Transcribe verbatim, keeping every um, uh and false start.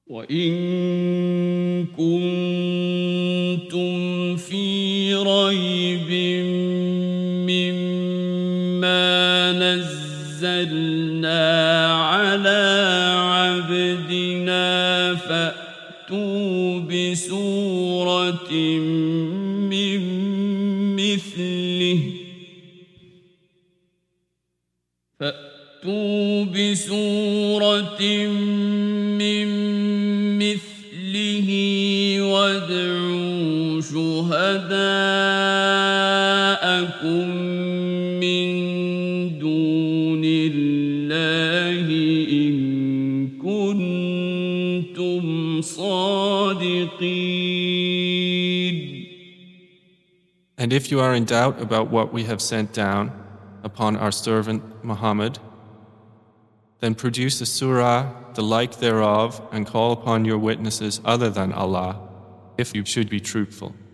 وَإِن كُنتُمْ فِي رَيْبٍ مِّمَّا نَزَّلْنَا عَلَىٰ عَبْدِنَا فَأْتُوا بِسُورَةٍ مِّن مِّثْلِهِ فَأْتُوا بِسُورَةٍ مِّن مِّثْلِهِ وَادْعُوا شُهَدَاءَكُم مِّن دُونِ اللَّهِ إِن كُنتُمْ صَادِقِينَ. And if you are in doubt about what we have sent down upon our servant Muhammad, then produce a surah, the like thereof, and call upon your witnesses other than Allah, if you should be truthful.